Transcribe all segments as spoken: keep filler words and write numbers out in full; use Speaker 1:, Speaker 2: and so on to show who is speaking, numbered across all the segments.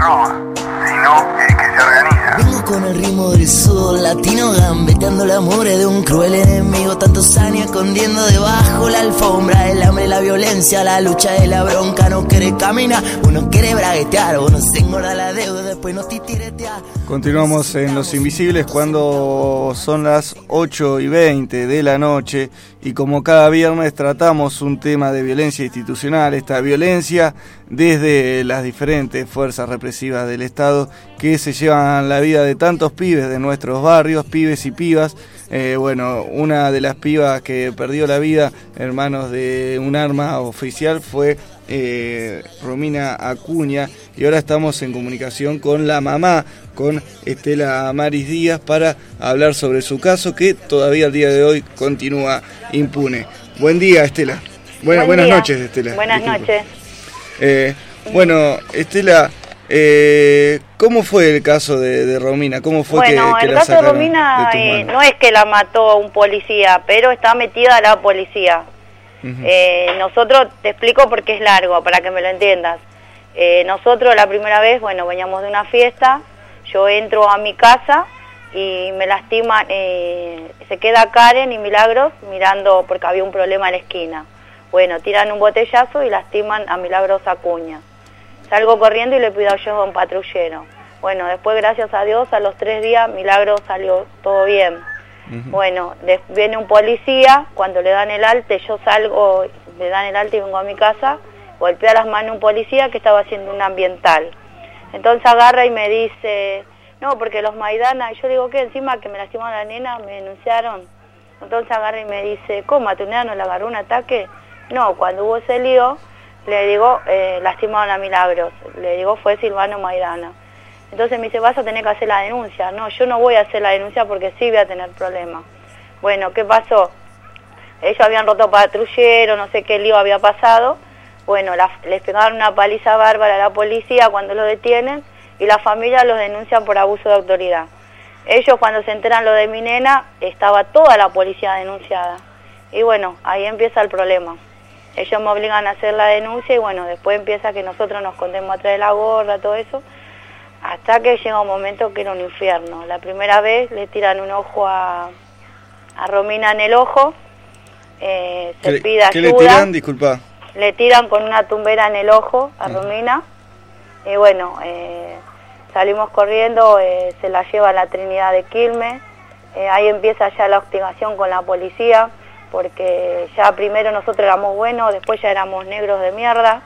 Speaker 1: No, sino eh, que se organiza.
Speaker 2: Vengo con el ritmo del sudor latino, gambeteando la mugre de un cruel enemigo. Tantos años escondiendo debajo la alfombra el hambre, la violencia, la lucha de la bronca. No quiere caminar, uno quiere braguetear, uno se engorda la deuda, después no titiretea.
Speaker 3: Continuamos en Los Invisibles cuando son las ocho y veinte de la noche y como cada viernes tratamos un tema de violencia institucional, esta violencia desde las diferentes fuerzas represivas del Estado que se llevan la vida de tantos pibes de nuestros barrios, pibes y pibas. Eh, bueno, una de las pibas que perdió la vida en manos de un arma oficial fue eh, Romina Acuña, y ahora estamos en comunicación con la mamá, con Estela Maris Díaz, para hablar sobre su caso que todavía al día de hoy continúa impune. Buen día, Estela. Buena,
Speaker 4: Buen
Speaker 3: buenas
Speaker 4: día.
Speaker 3: noches, Estela.
Speaker 4: Buenas
Speaker 3: Disculpa.
Speaker 4: noches.
Speaker 3: Eh, bueno, Estela, eh, ¿cómo fue el caso de, de Romina? ¿Cómo fue
Speaker 4: bueno,
Speaker 3: que, que
Speaker 4: el
Speaker 3: la
Speaker 4: caso de
Speaker 3: sacaron
Speaker 4: Romina
Speaker 3: de tus
Speaker 4: eh,
Speaker 3: manos?
Speaker 4: no es que la mató un policía, pero está metida la policía. Uh-huh. eh, nosotros, te explico porque es largo, para que me lo entiendas. Eh, nosotros la primera vez, bueno, veníamos de una fiesta, yo entro a mi casa y me lastiman, eh, se queda Karen y Milagros mirando porque había un problema en la esquina. Bueno, tiran un botellazo y lastiman a Milagros Acuña. Salgo corriendo y le pido ayuda a un patrullero. Bueno, después, gracias a Dios, a los tres días, Milagros salió todo bien. Uh-huh. Bueno, viene un policía, cuando le dan el alta, yo salgo, le dan el alta y vengo a mi casa, golpea las manos un policía que estaba haciendo un ambiental. Entonces agarra y me dice, no, porque los Maidana, y yo digo, ¿qué? Encima que me lastimaron a la nena, me denunciaron. Entonces agarra y me dice, ¿cómo? ¿A tu nena no le agarró un ataque? No, cuando hubo ese lío, le digo, eh, lastimaron a Milagros. Le digo, fue Silvano Maidana. Entonces me dice, vas a tener que hacer la denuncia. No, yo no voy a hacer la denuncia porque sí voy a tener problemas. Bueno, ¿qué pasó? Ellos habían roto patrullero, no sé qué lío había pasado. Bueno, la, les pegaron una paliza bárbara a la policía cuando lo detienen y la familia los denuncian por abuso de autoridad. Ellos, cuando se enteran lo de mi nena, estaba toda la policía denunciada. Y bueno, ahí empieza el problema. Ellos me obligan a hacer la denuncia y bueno, después empieza que nosotros nos contemos atrás de la gorra, todo eso, hasta que llega un momento que era un infierno. La primera vez le tiran un ojo a, a Romina en el ojo, eh, se
Speaker 3: ¿Qué,
Speaker 4: pide ayuda.
Speaker 3: ¿Qué le tiran? Disculpa.
Speaker 4: Le tiran con una tumbera en el ojo a Romina, y bueno, eh, salimos corriendo, eh, se la lleva a la Trinidad de Quilmes, eh, ahí empieza ya la hostigación con la policía, porque ya primero nosotros éramos buenos, después ya éramos negros de mierda.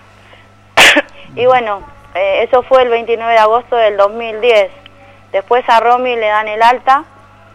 Speaker 4: Y bueno, eh, eso fue el veintinueve de agosto del dos mil diez. Después a Romy le dan el alta,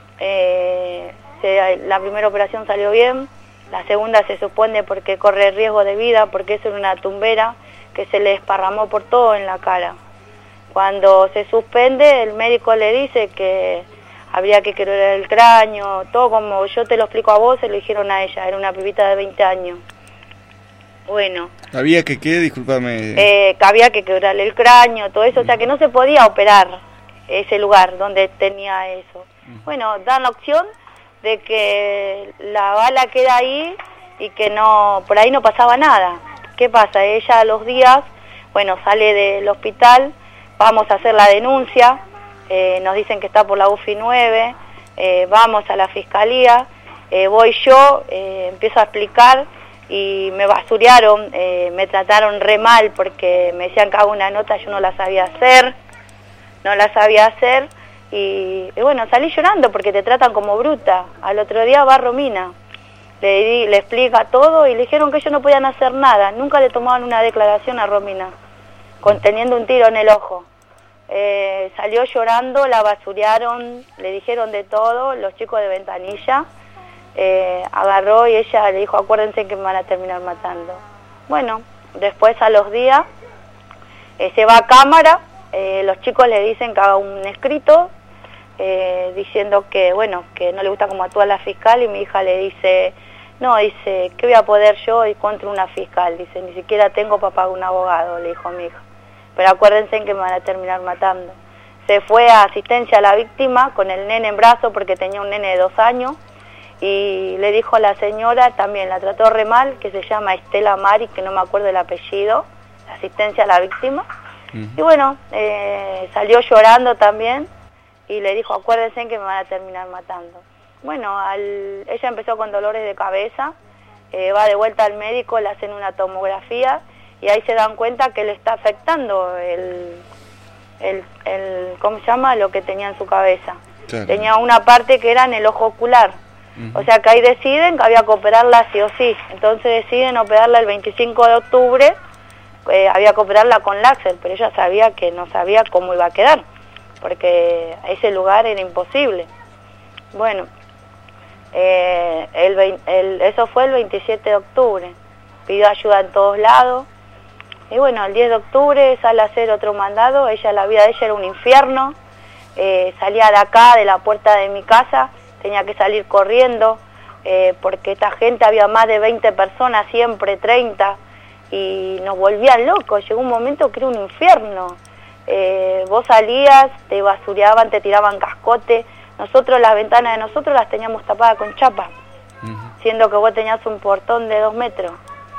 Speaker 4: eh, se, la primera operación salió bien, la segunda se supone porque corre riesgo de vida, porque es una tumbera que se le esparramó por todo en la cara. Cuando se suspende, el médico le dice que habría que quebrar el cráneo, todo como yo te lo explico a vos, se lo dijeron a ella, era una pibita de veinte años. Bueno.
Speaker 3: ¿Había que qué? Discúlpame.
Speaker 4: Eh, que había que quebrarle el cráneo, todo eso, o sea que no se podía operar ese lugar donde tenía eso. Bueno, dan la opción de que la bala queda ahí y que no, por ahí no pasaba nada. ¿Qué pasa? Ella a los días, bueno, sale del hospital, vamos a hacer la denuncia, Eh, nos dicen que está por la U F I nueve, eh, vamos a la fiscalía, eh, voy yo, eh, empiezo a explicar y me basurearon, eh, me trataron re mal porque me decían que hago una nota, yo no la sabía hacer, no la sabía hacer y, y bueno, salí llorando porque te tratan como bruta. Al otro día va Romina, le, di, le explica todo y le dijeron que ellos no podían hacer nada, nunca le tomaban una declaración a Romina, con, teniendo un tiro en el ojo. Eh, salió llorando, la basurearon, le dijeron de todo, los chicos de Ventanilla, eh, agarró y ella le dijo, acuérdense que me van a terminar matando. Bueno, después a los días eh, se va a cámara, eh, los chicos le dicen que haga un escrito eh, diciendo que, bueno, que no le gusta cómo actúa la fiscal y mi hija le dice, no, dice, ¿qué voy a poder yo ir contra una fiscal? Dice, ni siquiera tengo para pagar un abogado, le dijo a mi hija. Pero acuérdense que me van a terminar matando. Se fue a asistencia a la víctima con el nene en brazo porque tenía un nene de dos años y le dijo a la señora, también la trató re mal, que se llama Estela Maris, que no me acuerdo el apellido, asistencia a la víctima, Uh-huh. Y bueno, eh, salió llorando también y le dijo, acuérdense que me van a terminar matando. Bueno, al, ella empezó con dolores de cabeza, eh, va de vuelta al médico, le hacen una tomografía y ahí se dan cuenta que le está afectando el, el, el ¿cómo se llama? Lo que tenía en su cabeza. Claro. Tenía una parte que era en el ojo ocular. Uh-huh. O sea que ahí deciden que había que operarla sí o sí. Entonces deciden operarla el veinticinco de octubre, eh, había que operarla con láser, pero ella sabía que no sabía cómo iba a quedar, porque ese lugar era imposible. Bueno, eh, el, el, eso fue el veintisiete de octubre, pidió ayuda en todos lados, y bueno, el diez de octubre sale a hacer otro mandado. Ella, la vida de ella era un infierno, eh, salía de acá, de la puerta de mi casa, tenía que salir corriendo, eh, porque esta gente, había más de veinte personas, siempre treinta, y nos volvían locos. Llegó un momento que era un infierno. Eh, vos salías, te basureaban, te tiraban cascote. Nosotros, las ventanas de nosotros las teníamos tapadas con chapa, uh-huh. siendo que vos tenías un portón de dos metros.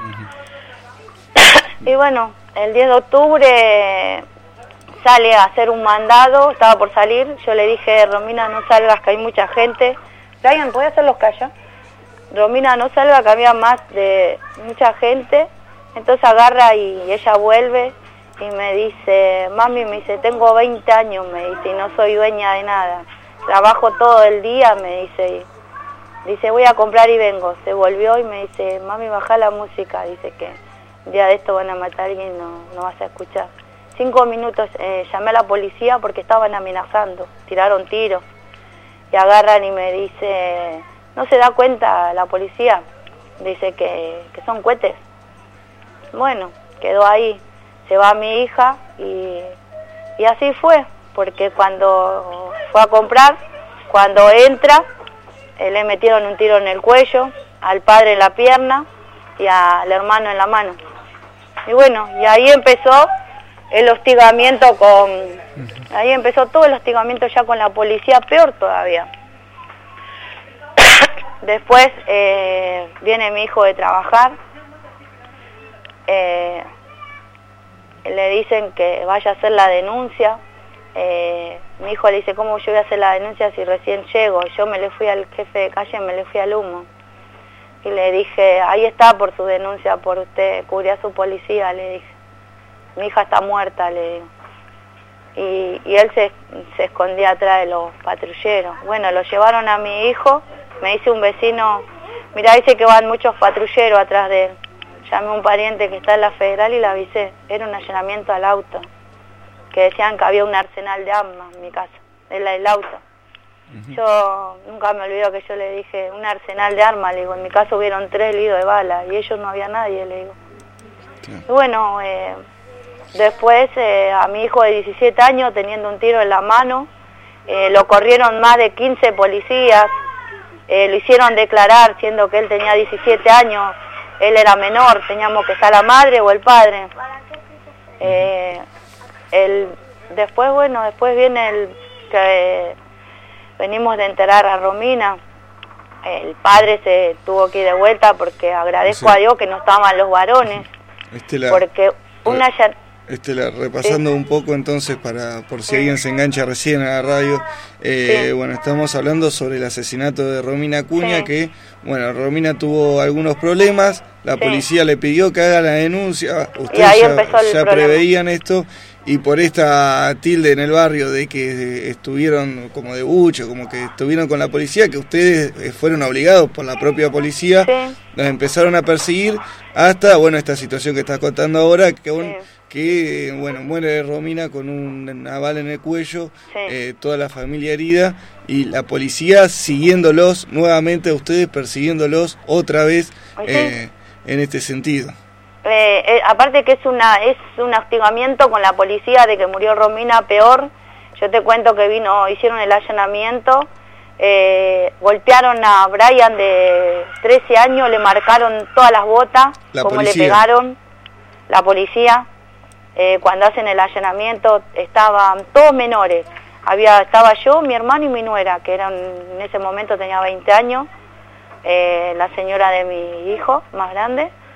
Speaker 4: Uh-huh. Y bueno, el diez de octubre sale a hacer un mandado, estaba por salir, yo le dije, Romina, no salgas, que hay mucha gente. Brian, ¿podés hacerlos callar? Romina, no salga, que había más de mucha gente. Entonces agarra y ella vuelve y me dice, mami, me dice, tengo veinte años, me dice, y no soy dueña de nada. Trabajo todo el día, me dice, y dice, voy a comprar y vengo. Se volvió y me dice, mami, baja la música, dice que un día de esto van a matar a alguien y no, no vas a escuchar. Cinco minutos, eh, llamé a la policía porque estaban amenazando, tiraron tiros, y agarran y me dice, ¿no se da cuenta la policía? Dice que, que son cohetes. Bueno, quedó ahí, se va mi hija y, y así fue, porque cuando fue a comprar, cuando entra, eh, le metieron un tiro en el cuello, al padre en la pierna y al hermano en la mano. Y bueno, y ahí empezó el hostigamiento con, ahí empezó todo el hostigamiento ya con la policía, peor todavía. Después eh, viene mi hijo de trabajar, eh, le dicen que vaya a hacer la denuncia, eh, mi hijo le dice, ¿cómo yo voy a hacer la denuncia si recién llego? Yo me le fui al jefe de calle, me le fui al humo. Y le dije, ahí está por su denuncia, por usted, cubría a su policía, le dije. Mi hija está muerta, le digo. Y, y él se, se escondía atrás de los patrulleros. Bueno, lo llevaron a mi hijo, me dice un vecino, mira, dice que van muchos patrulleros atrás de él. Llamé a un pariente que está en la Federal y le avisé. Era un allanamiento al auto, que decían que había un arsenal de armas en mi casa, en el auto. Uh-huh. Yo nunca me olvido que yo le dije, un arsenal de armas, le digo, en mi casa hubieron tres heridos de bala y ellos no había nadie, le digo. Sí. Y bueno, eh, después eh, a mi hijo de diecisiete años teniendo un tiro en la mano, eh, lo corrieron más de quince policías, eh, lo hicieron declarar siendo que él tenía diecisiete años, él era menor, teníamos que estar la madre o el padre. Eh, el, después, bueno, después viene el que eh, venimos de enterar a Romina. El padre se tuvo que ir de vuelta porque agradezco sí. a Dios que no estaban los varones.
Speaker 3: Estela,
Speaker 4: porque una ya...
Speaker 3: Estela, repasando sí. un poco entonces para por si sí. alguien se engancha recién a la radio, eh, sí. bueno, estamos hablando sobre el asesinato de Romina Acuña, sí. que, bueno, Romina tuvo algunos problemas, la sí. policía le pidió que haga la denuncia, ustedes ya, ya preveían esto, y por esta tilde en el barrio de que estuvieron como de bucho, como que estuvieron con la policía, que ustedes fueron obligados por la propia policía, sí. los empezaron a perseguir hasta, bueno, esta situación que estás contando ahora, que aún... Sí. que, bueno, muere Romina con una bala en el cuello, sí. eh, toda la familia herida, y la policía siguiéndolos nuevamente a ustedes, persiguiéndolos otra vez eh, en este sentido.
Speaker 4: Eh, eh, aparte que es una es un hostigamiento con la policía de que murió Romina, peor. Yo te cuento que vino, hicieron el allanamiento, eh, golpearon a Brian de trece años, le marcaron todas las botas, la como policía. Le pegaron, la policía. Eh, cuando hacen el allanamiento estaban todos menores, había estaba yo, mi hermano y mi nuera, que eran en ese momento tenía veinte años, eh, la señora de mi hijo más grande,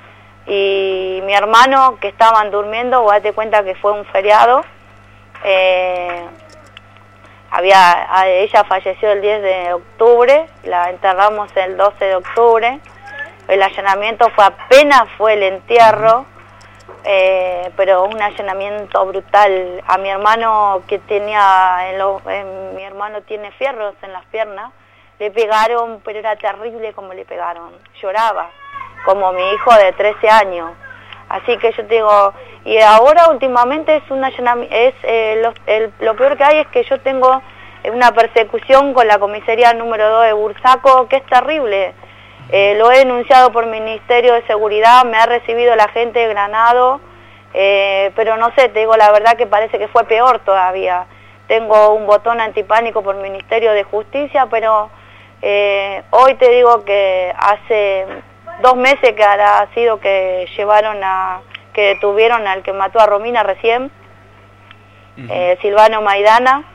Speaker 4: y mi hermano, que estaban durmiendo, vos date cuenta que fue un feriado, eh, había, ella falleció el diez de octubre, la enterramos el doce de octubre, el allanamiento fue apenas fue el entierro, eh, pero un allanamiento brutal. A mi hermano, que tenía, en lo, en, mi hermano tiene fierros en las piernas, le pegaron, pero era terrible como le pegaron, lloraba, como mi hijo de trece años. Así que yo te digo, y ahora últimamente es una es eh, lo, el, lo peor que hay es que yo tengo una persecución con la comisaría número dos de Bursaco, que es terrible. Eh, lo he denunciado por Ministerio de Seguridad, me ha recibido la gente de Granado, eh, pero no sé, te digo la verdad que parece que fue peor todavía. Tengo un botón antipánico por Ministerio de Justicia, pero eh, hoy te digo que hace dos meses que ha sido que llevaron a, que detuvieron al que mató a Romina recién, uh-huh. eh, Silvano Maidana.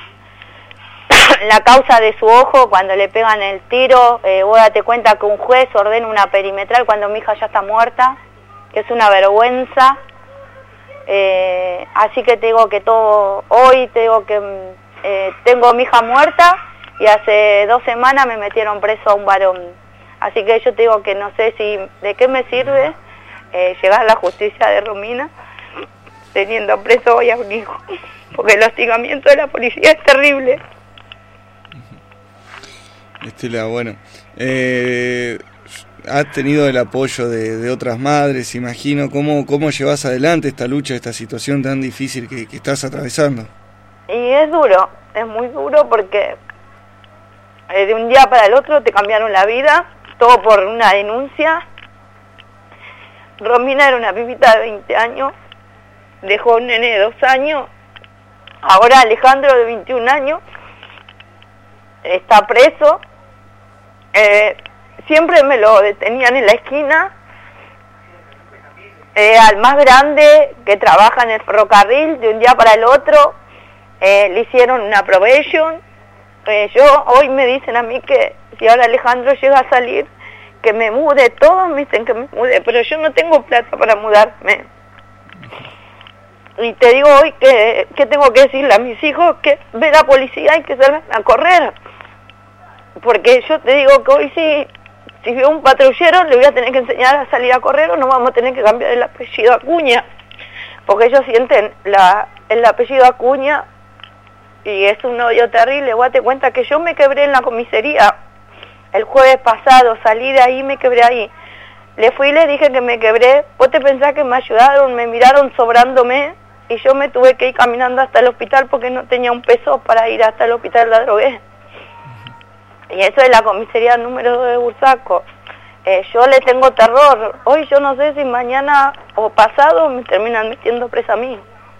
Speaker 4: La causa de su ojo, cuando le pegan el tiro, eh, vos date cuenta que un juez ordena una perimetral cuando mi hija ya está muerta, que es una vergüenza. Eh, así que te digo que todo, hoy te digo que eh, tengo a mi hija muerta y hace dos semanas me metieron preso a un varón. Así que yo te digo que no sé si de qué me sirve eh, llegar a la justicia de Romina teniendo preso hoy a un hijo, porque el hostigamiento de la policía es terrible.
Speaker 3: Estela, bueno, eh, has tenido el apoyo de, de otras madres, imagino. ¿Cómo, cómo llevas adelante esta lucha, esta situación tan difícil que, que estás atravesando?
Speaker 4: Y es duro, es muy duro porque eh, de un día para el otro te cambiaron la vida, todo por una denuncia. Romina era una pibita de veinte años, dejó un nene de dos años, ahora Alejandro de veintiún años, está preso. Eh, siempre me lo detenían en la esquina, eh, al más grande que trabaja en el ferrocarril, de un día para el otro eh, le hicieron una probation. Eh, yo hoy me dicen a mí que si ahora Alejandro llega a salir, que me mude, todos me dicen que me mude, pero yo no tengo plata para mudarme. Y te digo hoy que, que tengo que decirle a mis hijos que ve la policía y que salgan a correr. Porque yo te digo que hoy sí, si veo un patrullero le voy a tener que enseñar a salir a correr o no vamos a tener que cambiar el apellido Acuña. Porque ellos sienten la, el apellido Acuña y es un odio terrible. Vos te cuenta que yo me quebré en la comisaría el jueves pasado, salí de ahí y me quebré ahí. Le fui y le dije que me quebré. Vos te pensás que me ayudaron, me miraron sobrándome y yo me tuve que ir caminando hasta el hospital porque no tenía un peso para ir hasta el hospital de la drogué. Y eso es la comisaría número dos de Bursaco. Eh, yo le tengo terror. Hoy yo no sé si mañana o pasado me terminan metiendo presa a mí.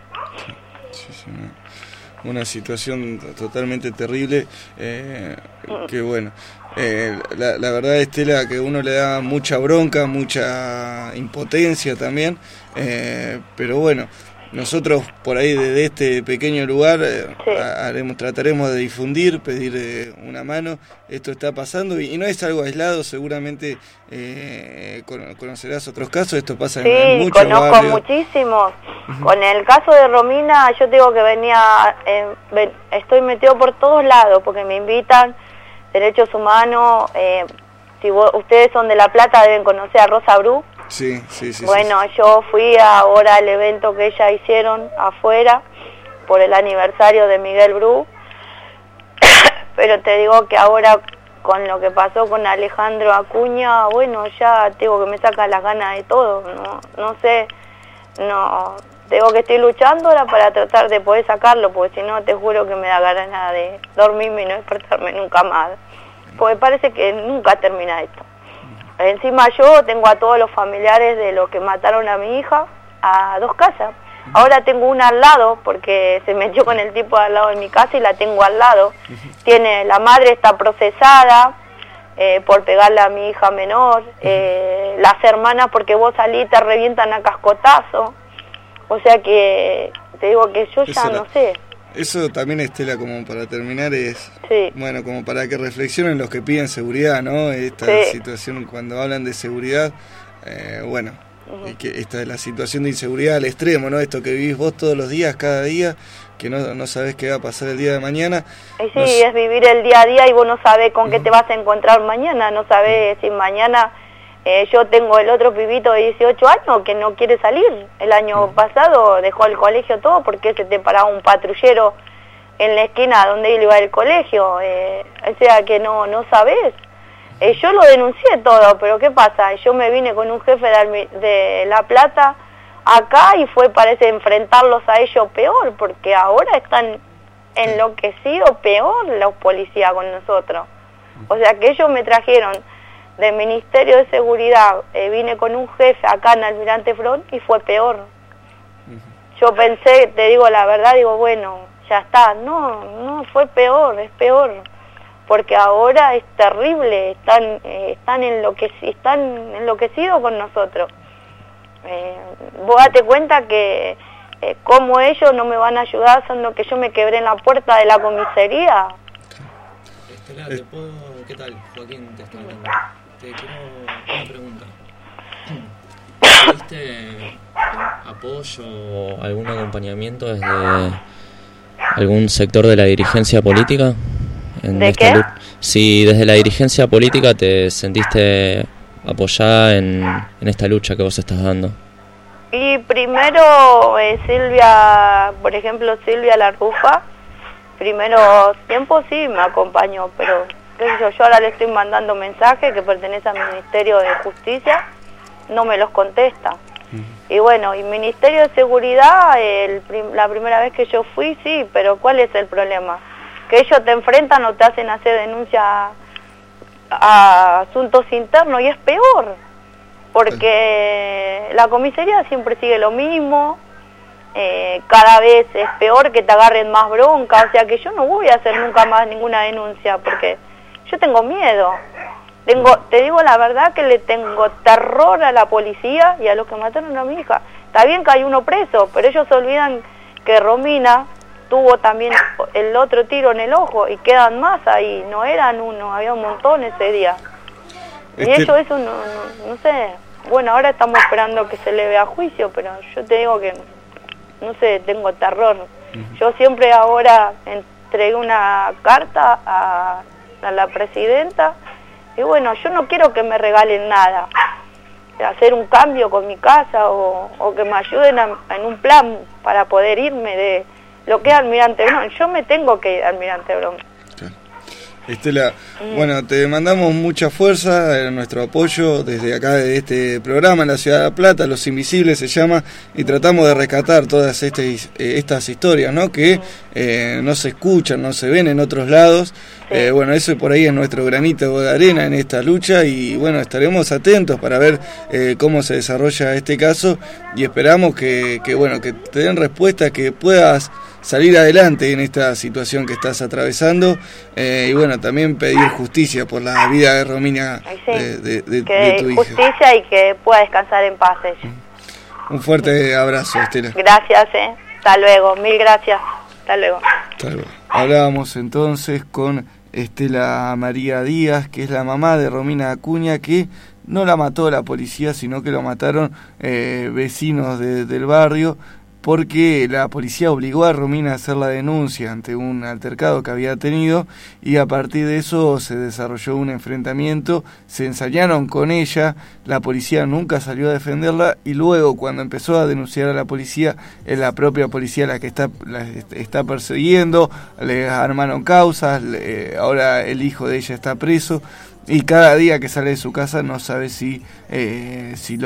Speaker 3: Sí, sí, no. Una situación totalmente terrible. Eh, que bueno. Eh, la, la verdad, Estela, que uno le da mucha bronca, mucha impotencia también. Eh, pero bueno. Nosotros por ahí desde este pequeño lugar eh, sí. haremos, trataremos de difundir, pedir eh, una mano. Esto está pasando y, y no es algo aislado, seguramente eh, con, conocerás otros casos, esto pasa
Speaker 4: sí,
Speaker 3: en muchos barrios. Sí,
Speaker 4: conozco muchísimos. Uh-huh. Con el caso de Romina, yo digo que venía, eh, ven, estoy metido por todos lados porque me invitan, derechos humanos, eh, si vos, ustedes son de La Plata deben conocer a Rosa Bru.
Speaker 3: Sí, sí, sí.
Speaker 4: Bueno,
Speaker 3: sí, sí.
Speaker 4: yo fui ahora al evento que ella hicieron afuera por el aniversario de Miguel Bru, pero te digo que ahora con lo que pasó con Alejandro Acuña, bueno, ya tengo que me saca las ganas de todo, no, no sé, no, tengo que estoy luchando ahora para tratar de poder sacarlo, porque si no te juro que me da ganas de dormirme y no despertarme nunca más, porque parece que nunca termina esto. Encima yo tengo a todos los familiares de los que mataron a mi hija a dos casas. Ahora tengo una al lado porque se metió con el tipo al lado de mi casa y la tengo al lado. Tiene, la madre está procesada eh, por pegarle a mi hija menor. Eh, las hermanas porque vos salís te revientan a cascotazo. O sea que te digo que yo ya
Speaker 3: Eso
Speaker 4: no
Speaker 3: era...
Speaker 4: sé.
Speaker 3: Eso también, Estela, como para terminar, es,
Speaker 4: sí.
Speaker 3: bueno, como para que reflexionen los que piden seguridad, ¿no? Esta
Speaker 4: sí.
Speaker 3: situación, cuando hablan de seguridad, eh, bueno,
Speaker 4: Uh-huh.
Speaker 3: Y que esta es la situación de inseguridad al extremo, ¿no? Esto que vivís vos todos los días, cada día, que no, no sabés qué va a pasar el día de mañana.
Speaker 4: Y sí,
Speaker 3: no
Speaker 4: es vivir el día a día y vos no sabés con uh-huh. qué te vas a encontrar mañana, no sabés si mañana... Eh, yo tengo el otro pibito de dieciocho años que no quiere salir. El año uh-huh. pasado dejó el colegio todo porque se te paraba un patrullero en la esquina donde él iba al colegio. Eh, o sea que no, no sabés. Eh, yo lo denuncié todo, pero ¿qué pasa? Yo me vine con un jefe de, de La Plata acá y fue, parece, enfrentarlos a ellos peor, porque ahora están enloquecidos peor los policías con nosotros. O sea que ellos me trajeron del Ministerio de Seguridad, eh, vine con un jefe acá en Almirante Brown y fue peor. Yo pensé, te digo la verdad, digo, bueno, ya está. No, no, fue peor, es peor. Porque ahora es terrible, están eh, están, enloqueci están enloquecidos con nosotros. Eh, vos date cuenta que eh, como ellos no me van a ayudar, son lo que yo me quebré en la puerta de la comisaría.
Speaker 5: Estela, ¿te puedo... ¿Qué tal? Joaquín te está hablando. Te quiero una pregunta. ¿Tuviste apoyo o algún acompañamiento desde algún sector de la dirigencia política? En
Speaker 4: ¿De
Speaker 5: esta
Speaker 4: qué?
Speaker 5: lucha? Si desde la dirigencia política te sentiste apoyada en, en esta lucha que vos estás dando.
Speaker 4: Y primero eh, Silvia, por ejemplo Silvia Larrufa, primeros tiempos sí me acompañó, pero qué sé yo, yo ahora le estoy mandando mensajes que pertenecen al Ministerio de Justicia, no me los contesta. Uh-huh. Y bueno, y Ministerio de Seguridad, el prim la primera vez que yo fui, sí, pero ¿cuál es el problema? Que ellos te enfrentan o te hacen hacer denuncia a asuntos internos y es peor, porque la comisaría siempre sigue lo mismo, eh, cada vez es peor que te agarren más bronca, o sea que yo no voy a hacer nunca más ninguna denuncia porque yo tengo miedo, tengo, te digo la verdad que le tengo terror a la policía y a los que mataron a mi hija. Está bien que hay uno preso, pero ellos se olvidan que Romina tuvo también el otro tiro en el ojo y quedan más ahí, no eran uno, había un montón ese día. Y este... ellos eso no, no, no sé, bueno, ahora estamos esperando que se le vea a juicio, pero yo te digo que, no sé, tengo terror. Uh-huh. Yo siempre ahora entregué una carta a, a la presidenta y bueno, yo no quiero que me regalen nada, hacer un cambio con mi casa o, o que me ayuden a, en un plan para poder irme de lo que es Almirante Brown. Yo me tengo que ir a Almirante Brown.
Speaker 3: Claro. Estela, mm. bueno, te mandamos mucha fuerza, eh, nuestro apoyo desde acá, de este programa en la Ciudad de La Plata, Los Invisibles se llama, y tratamos de rescatar todas este, eh, estas historias, ¿no? Que eh, no se escuchan, no se ven en otros lados. Sí. Eh, bueno, eso por ahí es nuestro granito de arena en esta lucha y bueno, estaremos atentos para ver eh, cómo se desarrolla este caso y esperamos que, que, bueno, que te den respuesta, que puedas salir adelante en esta situación que estás atravesando eh, y bueno, también pedir justicia por la vida de Romina, sí, de, de, de,
Speaker 4: que
Speaker 3: de tu hija.
Speaker 4: Justicia y que pueda descansar en paz ella.
Speaker 3: Un fuerte abrazo, Estela.
Speaker 4: Gracias, eh. Hasta luego, mil gracias. Hasta luego.
Speaker 3: Hasta luego. Hablábamos entonces con Estela María Díaz, que es la mamá de Romina Acuña, que no la mató la policía, sino que lo mataron eh, vecinos de, del barrio, porque la policía obligó a Romina a hacer la denuncia ante un altercado que había tenido y a partir de eso se desarrolló un enfrentamiento, se ensañaron con ella, la policía nunca salió a defenderla y luego cuando empezó a denunciar a la policía, es la propia policía la que está, la está persiguiendo, le armaron causas, le, ahora el hijo de ella está preso y cada día que sale de su casa no sabe si, eh, si lo